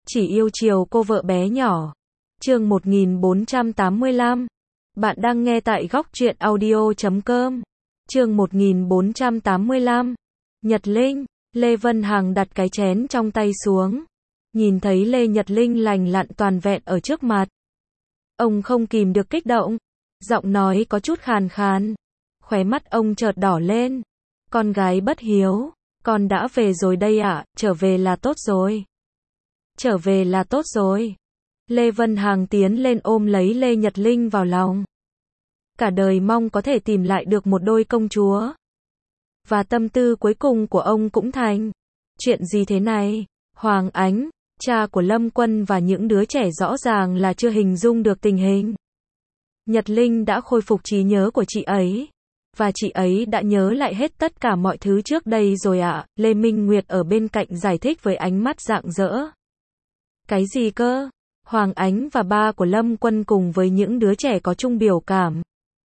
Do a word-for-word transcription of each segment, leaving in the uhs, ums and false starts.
Chỉ yêu chiều cô vợ bé nhỏ. Chương một nghìn bốn trăm tám mươi lăm. Bạn đang nghe tại góc truyện audio chấm com. Chương một nghìn bốn trăm tám mươi lăm. Nhật Linh. Lê Vân Hằng đặt cái chén trong tay xuống. Nhìn thấy Lê Nhật Linh lành lặn toàn vẹn ở trước mặt. Ông không kìm được kích động. Giọng nói có chút khàn khàn. Khóe mắt ông chợt đỏ lên. Con gái bất hiếu. Con đã về rồi đây ạ, à, trở về là tốt rồi. Trở về là tốt rồi. Lê Vân Hằng tiến lên ôm lấy Lê Nhật Linh vào lòng. Cả đời mong có thể tìm lại được một đôi công chúa. Và tâm tư cuối cùng của ông cũng thành. Chuyện gì thế này? Hoàng Ánh, cha của Lâm Quân và những đứa trẻ rõ ràng là chưa hình dung được tình hình. Nhật Linh đã khôi phục trí nhớ của chị ấy. Và chị ấy đã nhớ lại hết tất cả mọi thứ trước đây rồi ạ, à. Lê Minh Nguyệt ở bên cạnh giải thích với ánh mắt rạng rỡ. Cái gì cơ? Hoàng Ánh và ba của Lâm Quân cùng với những đứa trẻ có chung biểu cảm.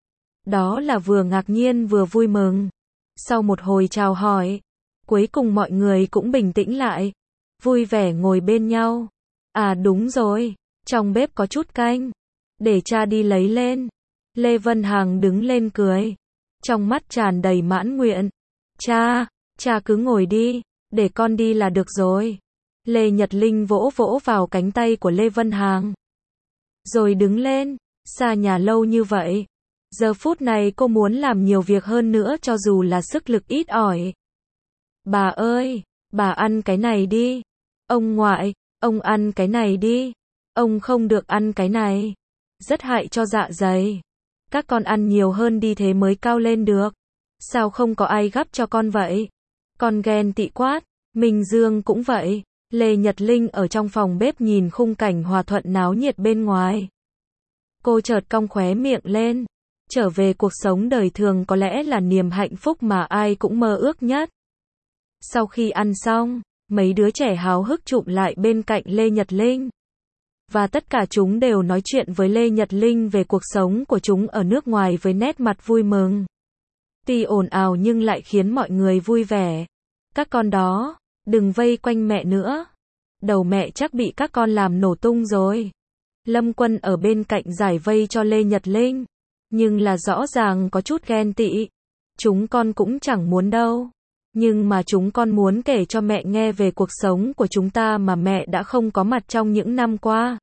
Đó là vừa ngạc nhiên vừa vui mừng. Sau một hồi chào hỏi, cuối cùng mọi người cũng bình tĩnh lại. Vui vẻ ngồi bên nhau. À đúng rồi, trong bếp có chút canh. Để cha đi lấy lên. Lê Vân Hằng đứng lên cười. Trong mắt tràn đầy mãn nguyện. Cha, cha cứ ngồi đi, để con đi là được rồi. Lê Nhật Linh vỗ vỗ vào cánh tay của Lê Vân Hằng. Rồi đứng lên, xa nhà lâu như vậy. Giờ phút này cô muốn làm nhiều việc hơn nữa cho dù là sức lực ít ỏi. Bà ơi, bà ăn cái này đi. Ông ngoại, ông ăn cái này đi. Ông không được ăn cái này. Rất hại cho dạ dày. Các con ăn nhiều hơn đi thế mới cao lên được. Sao không có ai gắp cho con vậy? Con ghen tị quát. Minh Dương cũng vậy. Lê Nhật Linh ở trong phòng bếp nhìn khung cảnh hòa thuận náo nhiệt bên ngoài. Cô chợt cong khóe miệng lên. Trở về cuộc sống đời thường có lẽ là niềm hạnh phúc mà ai cũng mơ ước nhất. Sau khi ăn xong, mấy đứa trẻ háo hức chụm lại bên cạnh Lê Nhật Linh. Và tất cả chúng đều nói chuyện với Lê Nhật Linh về cuộc sống của chúng ở nước ngoài với nét mặt vui mừng. Tuy ồn ào nhưng lại khiến mọi người vui vẻ. Các con đó, đừng vây quanh mẹ nữa. Đầu mẹ chắc bị các con làm nổ tung rồi. Lâm Quân ở bên cạnh giải vây cho Lê Nhật Linh. Nhưng là rõ ràng có chút ghen tị. Chúng con cũng chẳng muốn đâu. Nhưng mà chúng con muốn kể cho mẹ nghe về cuộc sống của chúng ta mà mẹ đã không có mặt trong những năm qua.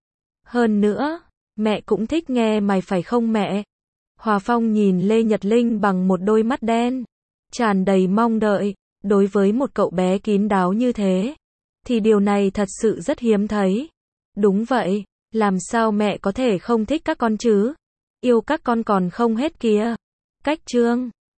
Hơn nữa, mẹ cũng thích nghe mày phải không mẹ? Hòa Phong nhìn Lê Nhật Linh bằng một đôi mắt đen, tràn đầy mong đợi. Đối với một cậu bé kín đáo như thế, thì điều này thật sự rất hiếm thấy. Đúng vậy, làm sao mẹ có thể không thích các con chứ? Yêu các con còn không hết kìa. Cách chương